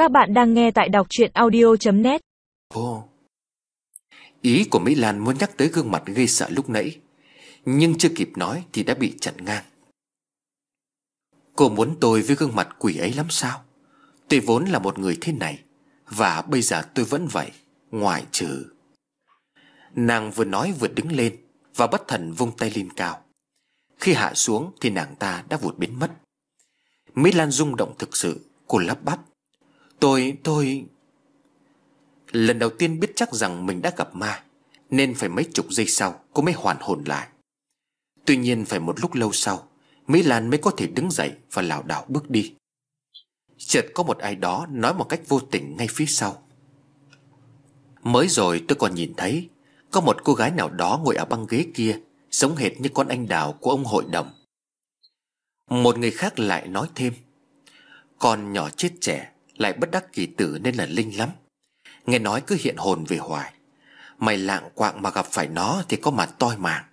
Các bạn đang nghe tại đọc truyện audio.net. Ồ, ý của Mỹ Lan muốn nhắc tới gương mặt gây sợ lúc nãy, nhưng chưa kịp nói thì đã bị chặn ngang. Cô muốn tôi với gương mặt quỷ ấy lắm sao? Tôi vốn là một người thế này, và bây giờ tôi vẫn vậy, ngoại trừ... Nàng vừa nói vừa đứng lên và bất thần vung tay lên cao. Khi hạ xuống thì nàng ta đã vụt biến mất. Mỹ Lan rung động thực sự. Cô lắp bắp: Tôi... Lần đầu tiên biết chắc rằng mình đã gặp ma, nên phải mấy chục giây sau cô mới hoàn hồn lại. Tuy nhiên phải một lúc lâu sau, Mỹ Lan mới có thể đứng dậy và lảo đảo bước đi. Chợt có một ai đó nói một cách vô tình ngay phía sau: mới rồi tôi còn nhìn thấy có một cô gái nào đó ngồi ở băng ghế kia, giống hệt như con anh đào của ông hội đồng. Một người khác lại nói thêm: con nhỏ chết trẻ lại bất đắc kỳ tử nên là linh lắm, nghe nói cứ hiện hồn về hoài. Mày lạng quạng mà gặp phải nó thì có mà toi mạng.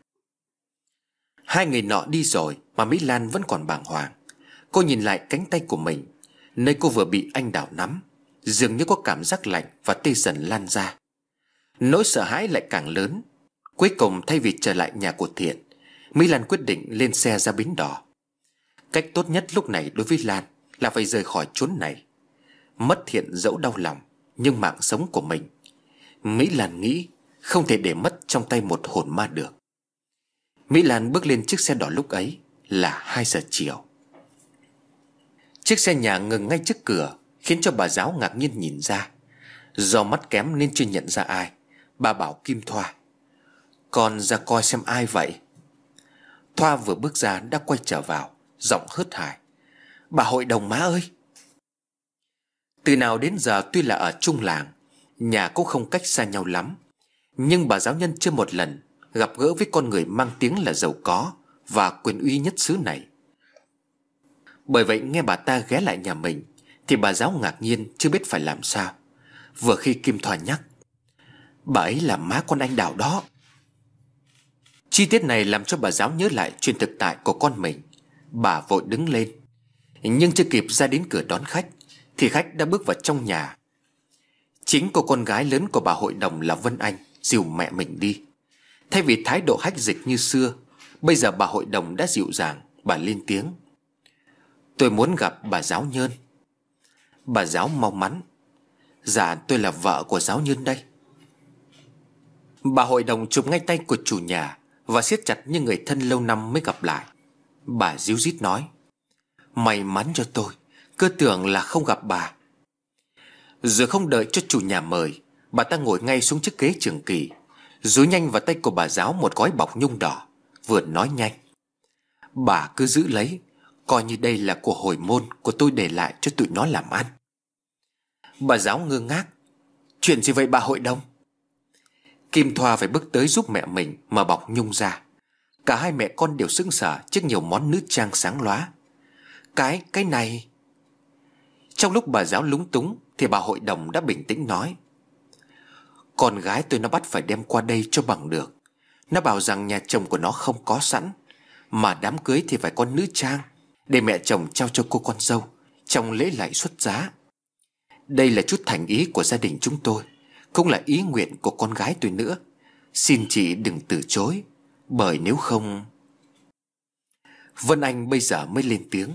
Hai người nọ đi rồi mà Mỹ Lan vẫn còn bàng hoàng. Cô nhìn lại cánh tay của mình, nơi cô vừa bị anh đào nắm, dường như có cảm giác lạnh và tê dần lan ra. Nỗi sợ hãi lại càng lớn. Cuối cùng thay vì trở lại nhà của Thiện, Mỹ Lan quyết định lên xe ra bến đò. Cách tốt nhất lúc này đối với Lan là phải rời khỏi chốn này. Mất Thiện dẫu đau lòng, nhưng mạng sống của mình, Mỹ Lan nghĩ, không thể để mất trong tay một hồn ma được. Mỹ Lan bước lên chiếc xe đỏ lúc ấy là 2 giờ chiều. Chiếc xe nhà ngừng ngay trước cửa, khiến cho bà giáo ngạc nhiên nhìn ra. Do mắt kém nên chưa nhận ra ai, bà bảo Kim Thoa: con ra coi xem ai vậy. Thoa vừa bước ra đã quay trở vào, giọng hớt hải: bà hội đồng má ơi. Từ nào đến giờ tuy là ở chung làng, nhà cũng không cách xa nhau lắm, nhưng bà giáo nhân chưa một lần gặp gỡ với con người mang tiếng là giàu có và quyền uy nhất xứ này. Bởi vậy nghe bà ta ghé lại nhà mình thì bà giáo ngạc nhiên chưa biết phải làm sao. Vừa khi Kim Thoa nhắc: bà ấy là má con anh Đào đó. Chi tiết này làm cho bà giáo nhớ lại chuyện thực tại của con mình. Bà vội đứng lên, nhưng chưa kịp ra đến cửa đón khách thì khách đã bước vào trong nhà. Chính cô con gái lớn của bà hội đồng là Vân Anh dìu mẹ mình đi. Thay vì thái độ hách dịch như xưa, bây giờ bà hội đồng đã dịu dàng. Bà lên tiếng: tôi muốn gặp bà giáo Nhơn. Bà giáo mau mắn: dạ tôi là vợ của giáo Nhơn đây. Bà hội đồng chụp ngay tay của chủ nhà và siết chặt như người thân lâu năm mới gặp lại. Bà díu dít nói: may mắn cho tôi, cứ tưởng là không gặp bà. Rồi không đợi cho chủ nhà mời, bà ta ngồi ngay xuống chiếc ghế trường kỳ, dúi nhanh vào tay của bà giáo một gói bọc nhung đỏ, vừa nói nhanh: bà cứ giữ lấy, coi như đây là của hồi môn của tôi để lại cho tụi nó làm ăn. Bà giáo ngơ ngác: chuyện gì vậy bà hội đồng? Kim Thoa phải bước tới giúp mẹ mình mở bọc nhung ra. Cả hai mẹ con đều sững sờ trước nhiều món nữ trang sáng lóa. Cái này... Trong lúc bà giáo lúng túng thì bà hội đồng đã bình tĩnh nói: con gái tôi nó bắt phải đem qua đây cho bằng được. Nó bảo rằng nhà chồng của nó không có sẵn, mà đám cưới thì phải có nữ trang, để mẹ chồng trao cho cô con dâu trong lễ lại xuất giá. Đây là chút thành ý của gia đình chúng tôi, cũng là ý nguyện của con gái tôi nữa. Xin chị đừng từ chối, bởi nếu không... Vân Anh bây giờ mới lên tiếng: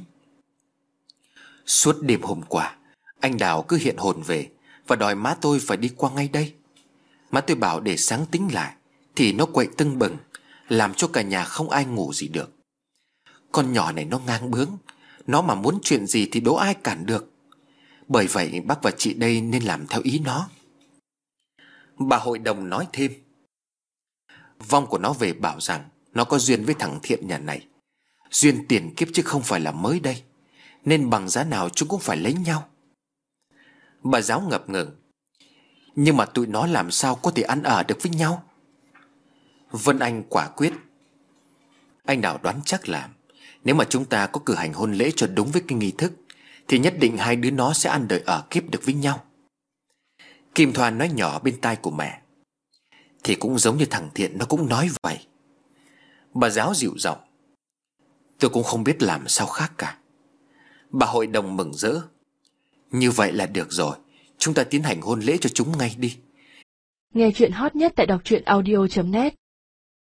suốt đêm hôm qua, anh Đào cứ hiện hồn về và đòi má tôi phải đi qua ngay đây. Má tôi bảo để sáng tính lại thì nó quậy tưng bừng, làm cho cả nhà không ai ngủ gì được. Con nhỏ này nó ngang bướng, nó mà muốn chuyện gì thì đố ai cản được. Bởi vậy bác và chị đây nên làm theo ý nó. Bà hội đồng nói thêm: vong của nó về bảo rằng nó có duyên với thằng Thiện nhà này, duyên tiền kiếp chứ không phải là mới đây, nên bằng giá nào chúng cũng phải lấy nhau. Bà giáo ngập ngừng: nhưng mà tụi nó làm sao có thể ăn ở được với nhau? Vân Anh quả quyết: anh Đào đoán chắc là nếu mà chúng ta có cử hành hôn lễ cho đúng với cái nghi thức thì nhất định hai đứa nó sẽ ăn đời ở kiếp được với nhau. Kim Thoa nói nhỏ bên tai của mẹ: thì cũng giống như thằng Thiện nó cũng nói vậy. Bà giáo dịu giọng: tôi cũng không biết làm sao khác cả. Bà hội đồng mừng rỡ: Như vậy là được rồi. Chúng ta tiến hành hôn lễ cho chúng ngay đi. Nghe chuyện hot nhất tại đọc truyện audio.net